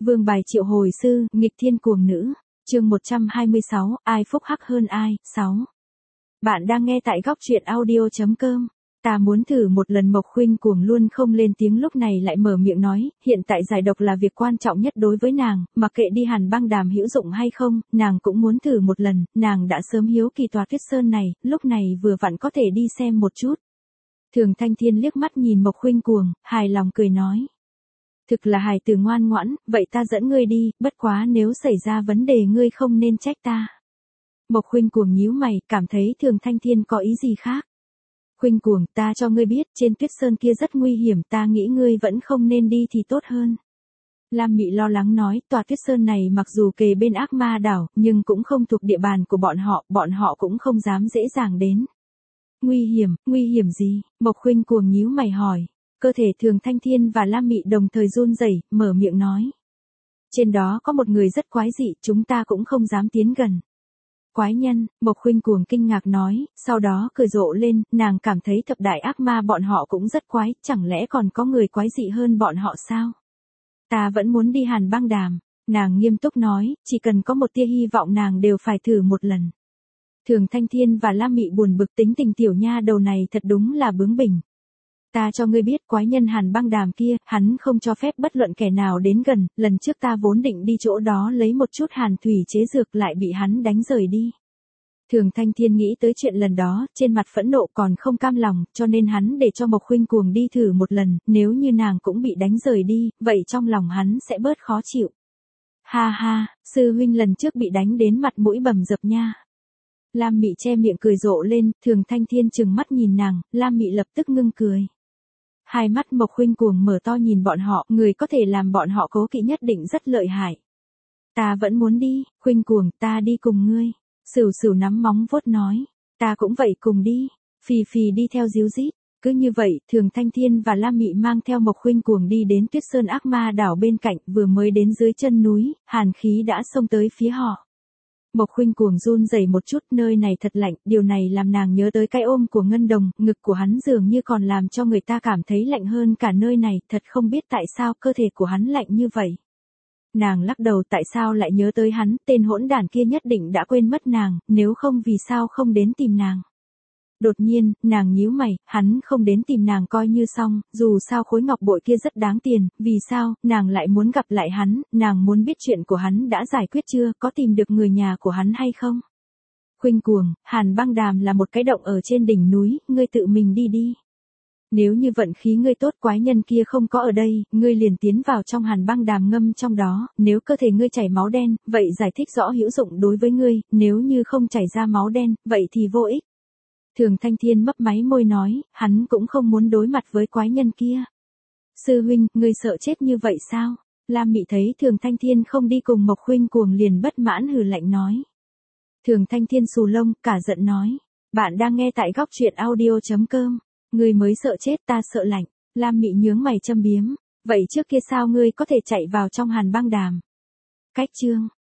Vương bài triệu hồi sư, nghịch thiên cuồng nữ. Chương 126, ai phúc hắc hơn ai? 6. Bạn đang nghe tại góc truyện audio.com. Ta muốn thử một lần. Mộc Khuynh Cuồng luôn không lên tiếng, lúc này lại mở miệng nói, hiện tại giải độc là việc quan trọng nhất đối với nàng, mặc kệ đi Hàn Băng Đàm hữu dụng hay không, nàng cũng muốn thử một lần, nàng đã sớm hiếu kỳ tòa Tuyết Sơn này, lúc này vừa vặn có thể đi xem một chút. Thường Thanh Thiên liếc mắt nhìn Mộc Khuynh Cuồng, hài lòng cười nói. Thực là hài tử ngoan ngoãn, vậy ta dẫn ngươi đi, bất quá nếu xảy ra vấn đề ngươi không nên trách ta. Mộc Khuynh Cuồng nhíu mày, cảm thấy Thường Thanh Thiên có ý gì khác. Khuynh Cuồng, ta cho ngươi biết, trên Tuyết Sơn kia rất nguy hiểm, ta nghĩ ngươi vẫn không nên đi thì tốt hơn. Lam Mị lo lắng nói, tòa Tuyết Sơn này mặc dù kề bên Ác Ma đảo, nhưng cũng không thuộc địa bàn của bọn họ cũng không dám dễ dàng đến. Nguy hiểm gì? Mộc Khuynh Cuồng nhíu mày hỏi. Cơ thể Thường Thanh Thiên và Lam Mị đồng thời run rẩy, mở miệng nói. Trên đó có một người rất quái dị, chúng ta cũng không dám tiến gần. Quái nhân, Mộc Khuynh Cuồng kinh ngạc nói, sau đó cười rộ lên, nàng cảm thấy thập đại ác ma bọn họ cũng rất quái, chẳng lẽ còn có người quái dị hơn bọn họ sao? Ta vẫn muốn đi Hàn Băng Đàm, nàng nghiêm túc nói, chỉ cần có một tia hy vọng nàng đều phải thử một lần. Thường Thanh Thiên và Lam Mị buồn bực, tính tình tiểu nha đầu này thật đúng là bướng bỉnh. Ta cho ngươi biết, quái nhân Hàn Băng Đàm kia, hắn không cho phép bất luận kẻ nào đến gần, lần trước ta vốn định đi chỗ đó lấy một chút hàn thủy chế dược lại bị hắn đánh rời đi. Thường Thanh Thiên nghĩ tới chuyện lần đó, trên mặt phẫn nộ còn không cam lòng, cho nên hắn để cho Mộc Khuynh Cuồng đi thử một lần, nếu như nàng cũng bị đánh rời đi, vậy trong lòng hắn sẽ bớt khó chịu. Ha ha, sư huynh lần trước bị đánh đến mặt mũi bầm dập nha. Lam Mị che miệng cười rộ lên, Thường Thanh Thiên trừng mắt nhìn nàng, Lam Mị lập tức ngưng cười. Hai mắt Mộc Khuynh Cuồng mở to nhìn bọn họ, người có thể làm bọn họ cố kỵ nhất định rất lợi hại. Ta vẫn muốn đi, Khuynh Cuồng, ta đi cùng ngươi. Sửu Sửu nắm móng vuốt nói, ta cũng vậy, cùng đi. Phì Phì đi theo díu dít. Cứ như vậy, Thường Thanh Thiên và Lam Mị mang theo Mộc Khuynh Cuồng đi đến Tuyết Sơn Ác Ma đảo bên cạnh, vừa mới đến dưới chân núi, hàn khí đã xông tới phía họ. Mộc Khuynh Cuồng run rẩy một chút, nơi này thật lạnh, điều này làm nàng nhớ tới cái ôm của Ngân Đồng, ngực của hắn dường như còn làm cho người ta cảm thấy lạnh hơn cả nơi này, thật không biết tại sao cơ thể của hắn lạnh như vậy. Nàng lắc đầu, tại sao lại nhớ tới hắn, tên hỗn đản kia nhất định đã quên mất nàng, nếu không vì sao không đến tìm nàng. Đột nhiên, nàng nhíu mày, hắn không đến tìm nàng coi như xong, dù sao khối ngọc bội kia rất đáng tiền, vì sao, nàng lại muốn gặp lại hắn, nàng muốn biết chuyện của hắn đã giải quyết chưa, có tìm được người nhà của hắn hay không. Khuynh Cuồng, Hàn Băng Đàm là một cái động ở trên đỉnh núi, ngươi tự mình đi đi. Nếu như vận khí ngươi tốt, quái nhân kia không có ở đây, ngươi liền tiến vào trong Hàn Băng Đàm ngâm trong đó, nếu cơ thể ngươi chảy máu đen, vậy giải thích rõ hữu dụng đối với ngươi, nếu như không chảy ra máu đen, vậy thì vô ích. Thường Thanh Thiên mấp máy môi nói, hắn cũng không muốn đối mặt với quái nhân kia. Sư huynh, ngươi sợ chết như vậy sao? Lam Mị thấy Thường Thanh Thiên không đi cùng Mộc Khuynh Cuồng liền bất mãn hừ lạnh nói. Thường Thanh Thiên xù lông, cả giận nói. Bạn đang nghe tại góc truyện audio.com. Ngươi mới sợ chết, ta sợ lạnh. Lam Mị nhướng mày châm biếm. Vậy trước kia sao ngươi có thể chạy vào trong Hàn Băng Đàm? Cách chương.